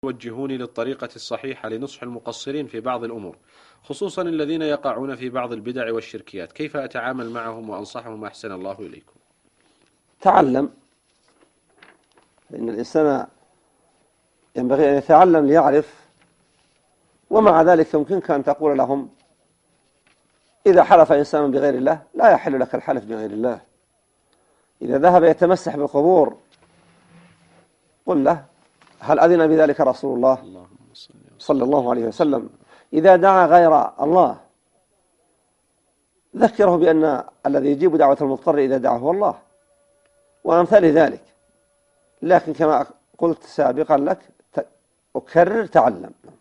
يوجهوني للطريقة الصحيحة لنصح المقصرين في بعض الأمور، خصوصا الذين يقعون في بعض البدع والشركيات. كيف أتعامل معهم وأنصحهم أحسن الله إليكم؟ تعلم، فإن الإنسان ينبغي أن يتعلم ليعرف. ومع ذلك يمكنك أن تقول لهم: إذا حلف إنسان بغير الله لا يحل لك الحلف بغير الله. إذا ذهب يتمسح بالقبور قل له: هل أذن بذلك رسول الله صلى الله عليه وسلم؟ إذا دعا غير الله ذكره بأن الذي يجيب دعوة المضطر إذا دعا هو الله، وأمثال ذلك. لكن كما قلت سابقا لك، أكرر: تعلم.